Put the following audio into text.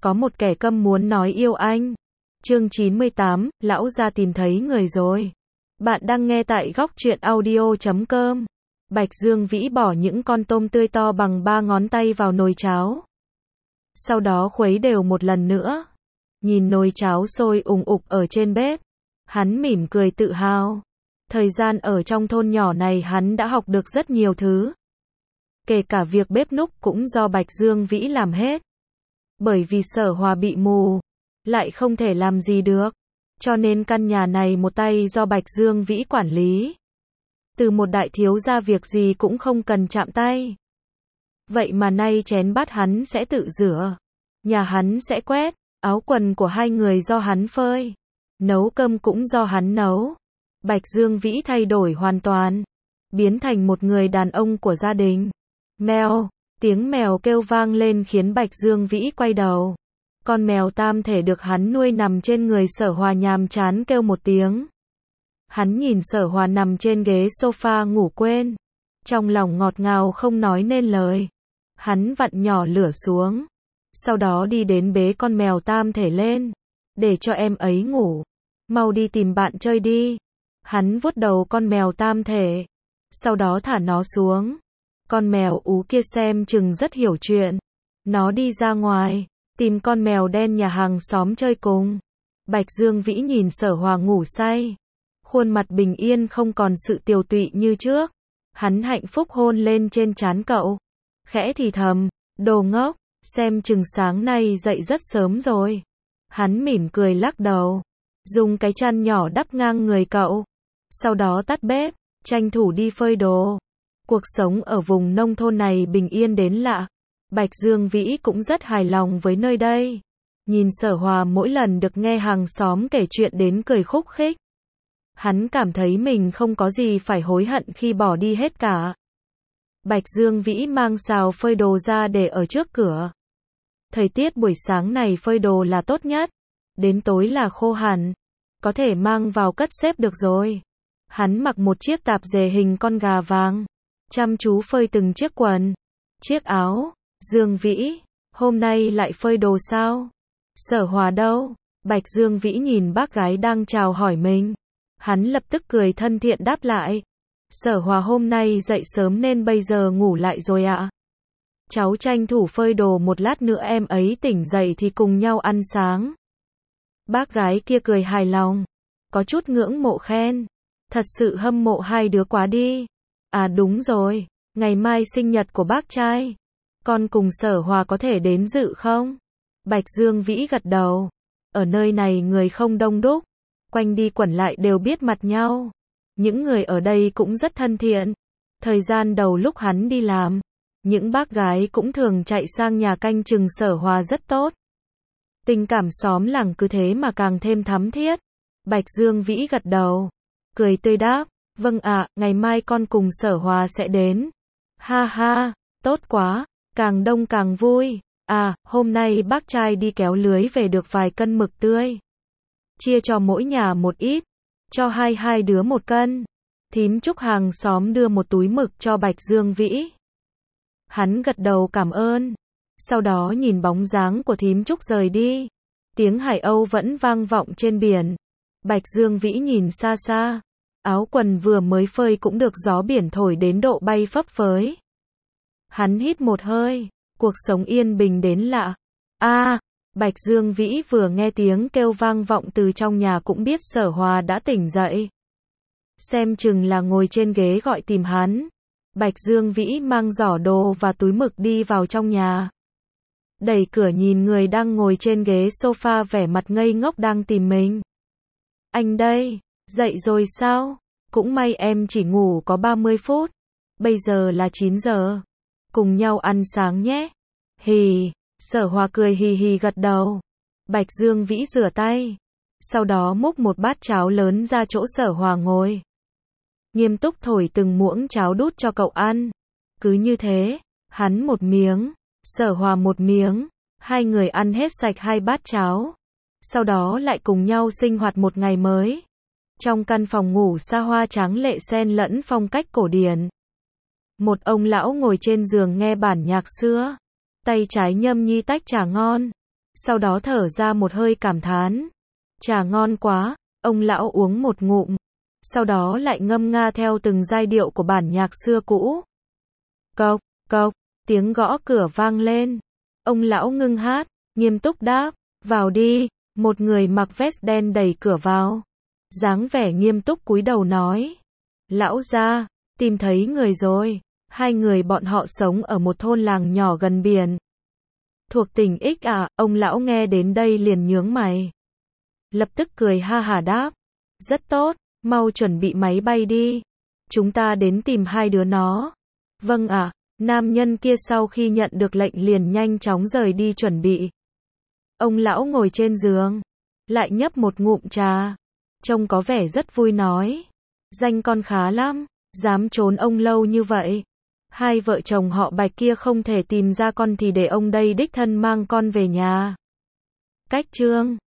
Có một kẻ câm muốn nói yêu anh. Chương 98, lão gia tìm thấy người rồi. Bạn đang nghe tại góc truyện audio.com. Bạch Dương Vĩ bỏ những con tôm tươi to bằng 3 ngón tay vào nồi cháo. Sau đó khuấy đều một lần nữa. Nhìn nồi cháo sôi ùng ục ở trên bếp. Hắn mỉm cười tự hào. Thời gian ở trong thôn nhỏ này hắn đã học được rất nhiều thứ. Kể cả việc bếp núc cũng do Bạch Dương Vĩ làm hết. Bởi vì Sở Hòa bị mù, lại không thể làm gì được. Cho nên căn nhà này một tay do Bạch Dương Vĩ quản lý. Từ một đại thiếu gia việc gì cũng không cần chạm tay. Vậy mà nay chén bát hắn sẽ tự rửa. Nhà hắn sẽ quét, áo quần của hai người do hắn phơi. Nấu cơm cũng do hắn nấu. Bạch Dương Vĩ thay đổi hoàn toàn. Biến thành một người đàn ông của gia đình. Mèo, tiếng mèo kêu vang lên khiến Bạch Dương Vĩ quay đầu. Con mèo tam thể được hắn nuôi nằm trên người Sở Hòa nhàm chán kêu một tiếng. Hắn nhìn Sở Hòa nằm trên ghế sofa ngủ quên. Trong lòng ngọt ngào không nói nên lời. Hắn vặn nhỏ lửa xuống. Sau đó đi đến bế con mèo tam thể lên. Để cho em ấy ngủ. Mau đi tìm bạn chơi đi. Hắn vuốt đầu con mèo tam thể. Sau đó thả nó xuống. Con mèo ú kia xem chừng rất hiểu chuyện. Nó đi ra ngoài, tìm con mèo đen nhà hàng xóm chơi cùng. Bạch Dương Vĩ nhìn Sở Hòa ngủ say. Khuôn mặt bình yên không còn sự tiều tụy như trước. Hắn hạnh phúc hôn lên trên trán cậu. Khẽ thì thầm, đồ ngốc, xem chừng sáng nay dậy rất sớm rồi. Hắn mỉm cười lắc đầu. Dùng cái chăn nhỏ đắp ngang người cậu. Sau đó tắt bếp, tranh thủ đi phơi đồ. Cuộc sống ở vùng nông thôn này bình yên đến lạ. Bạch Dương Vĩ cũng rất hài lòng với nơi đây. Nhìn Sở Hòa mỗi lần được nghe hàng xóm kể chuyện đến cười khúc khích. Hắn cảm thấy mình không có gì phải hối hận khi bỏ đi hết cả. Bạch Dương Vĩ mang xào phơi đồ ra để ở trước cửa. Thời tiết buổi sáng này phơi đồ là tốt nhất. Đến tối là khô hẳn. Có thể mang vào cất xếp được rồi. Hắn mặc một chiếc tạp dề hình con gà vàng. Chăm chú phơi từng chiếc quần, chiếc áo. Dương Vĩ, hôm nay lại phơi đồ sao? Sở Hòa đâu? Bạch Dương Vĩ nhìn bác gái đang chào hỏi mình. Hắn lập tức cười thân thiện đáp lại. Sở Hòa hôm nay dậy sớm nên bây giờ ngủ lại rồi ạ. Cháu tranh thủ phơi đồ một lát nữa em ấy tỉnh dậy thì cùng nhau ăn sáng. Bác gái kia cười hài lòng. Có chút ngưỡng mộ khen. Thật sự hâm mộ hai đứa quá đi. À đúng rồi, ngày mai sinh nhật của bác trai. Con cùng Sở Hòa có thể đến dự không? Bạch Dương Vĩ gật đầu. Ở nơi này người không đông đúc. Quanh đi quẩn lại đều biết mặt nhau. Những người ở đây cũng rất thân thiện. Thời gian đầu lúc hắn đi làm, những bác gái cũng thường chạy sang nhà canh chừng Sở Hòa rất tốt. Tình cảm xóm làng cứ thế mà càng thêm thắm thiết. Bạch Dương Vĩ gật đầu. Cười tươi đáp. Vâng ạ, ngày mai con cùng Sở Hòa sẽ đến. Ha ha, tốt quá, càng đông càng vui. À, hôm nay bác trai đi kéo lưới về được vài cân mực tươi. Chia cho mỗi nhà một ít, cho hai đứa một cân. Thím Trúc hàng xóm đưa một túi mực cho Bạch Dương Vĩ. Hắn gật đầu cảm ơn. Sau đó nhìn bóng dáng của thím Trúc rời đi. Tiếng hải âu vẫn vang vọng trên biển. Bạch Dương Vĩ nhìn xa xa. Áo quần vừa mới phơi cũng được gió biển thổi đến độ bay phấp phới. Hắn hít một hơi, cuộc sống yên bình đến lạ. Bạch Dương Vĩ vừa nghe tiếng kêu vang vọng từ trong nhà cũng biết Sở Hòa đã tỉnh dậy. Xem chừng là ngồi trên ghế gọi tìm hắn. Bạch Dương Vĩ mang giỏ đồ và túi mực đi vào trong nhà. Đẩy cửa nhìn người đang ngồi trên ghế sofa vẻ mặt ngây ngốc đang tìm mình. Anh đây. Dậy rồi sao? Cũng may em chỉ ngủ có 30 phút. Bây giờ là 9 giờ. Cùng nhau ăn sáng nhé. Hì, Sở Hòa cười hì hì gật đầu. Bạch Dương Vĩ rửa tay. Sau đó múc một bát cháo lớn ra chỗ Sở Hòa ngồi. Nghiêm túc thổi từng muỗng cháo đút cho cậu ăn. Cứ như thế, hắn một miếng, Sở Hòa một miếng. Hai người ăn hết sạch 2 bát cháo. Sau đó lại cùng nhau sinh hoạt một ngày mới. Trong căn phòng ngủ xa hoa tráng lệ xen lẫn phong cách cổ điển. Một ông lão ngồi trên giường nghe bản nhạc xưa. Tay trái nhâm nhi tách trà ngon. sau đó thở ra một hơi cảm thán. Trà ngon quá, ông lão uống một ngụm, sau đó lại ngâm nga theo từng giai điệu của bản nhạc xưa cũ. Cộc, cộc, tiếng gõ cửa vang lên. Ông lão ngưng hát, nghiêm túc đáp, vào đi, một người mặc vest đen đẩy cửa vào. Dáng vẻ nghiêm túc cúi đầu nói, lão gia, tìm thấy người rồi. Hai người bọn họ sống ở một thôn làng nhỏ gần biển. Thuộc tỉnh X à, ông lão nghe đến đây liền nhướng mày. Lập tức cười ha hả đáp, rất tốt, mau chuẩn bị máy bay đi. Chúng ta đến tìm hai đứa nó. Vâng ạ, nam nhân kia sau khi nhận được lệnh liền nhanh chóng rời đi chuẩn bị. Ông lão ngồi trên giường, lại nhấp một ngụm trà. Trông có vẻ rất vui nói, danh con khá lắm, dám trốn ông lâu như vậy. Hai vợ chồng họ Bạch kia không thể tìm ra con thì để ông đây đích thân mang con về nhà. Cách chương